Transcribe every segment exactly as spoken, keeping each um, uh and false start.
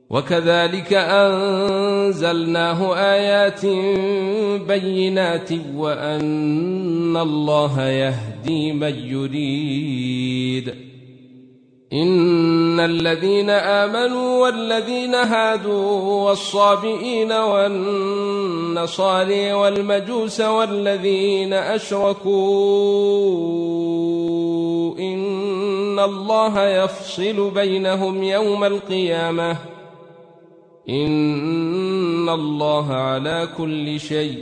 وكذلك أنزلناه آيات بينات وأن الله يهدي من يريد. إن الذين آمنوا والذين هادوا والصابئين والنصارى والمجوس والذين أشركوا إن الله يفصل بينهم يوم القيامة إن الله على كل شيء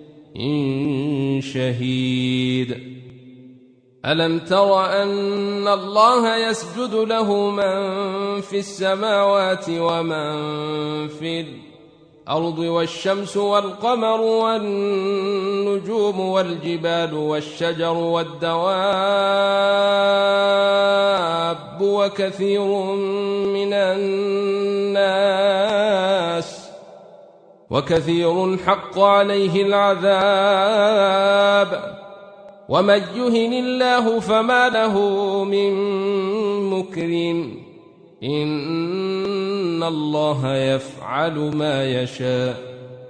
شهيد. ألم تر أن الله يسجد له من في السماوات ومن في الأرض والشمس والقمر والنجوم والجبال والشجر والدواب وكثير من الناس وكثير حق عليه العذاب ومن يهن الله فما له من مكرم إن الله يفعل ما يشاء.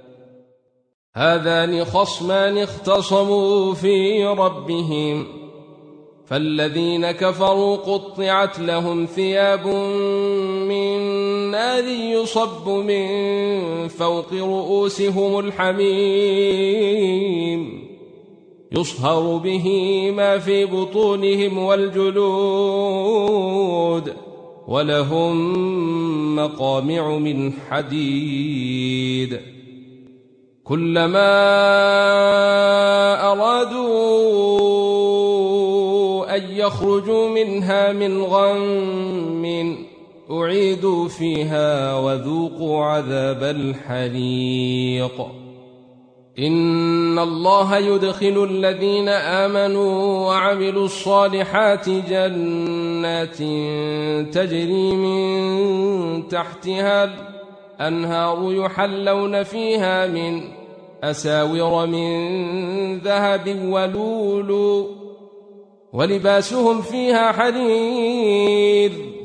هذان خصمان اختصموا في ربهم فالذين كفروا قطعت لهم ثياب من نار يصب من فوق رؤوسهم الحميم يصهر به ما في بطونهم والجلود ولهم مقامع من حديد كلما أرادوا أن يخرجوا منها من غم أعيدوا فيها وذوقوا عذاب الحريق. إن الله يدخل الذين آمنوا وعملوا الصالحات جنات تجري من تحتها الأنهار يحلون فيها من أساور من ذهب ولؤلؤ ولباسهم فيها حرير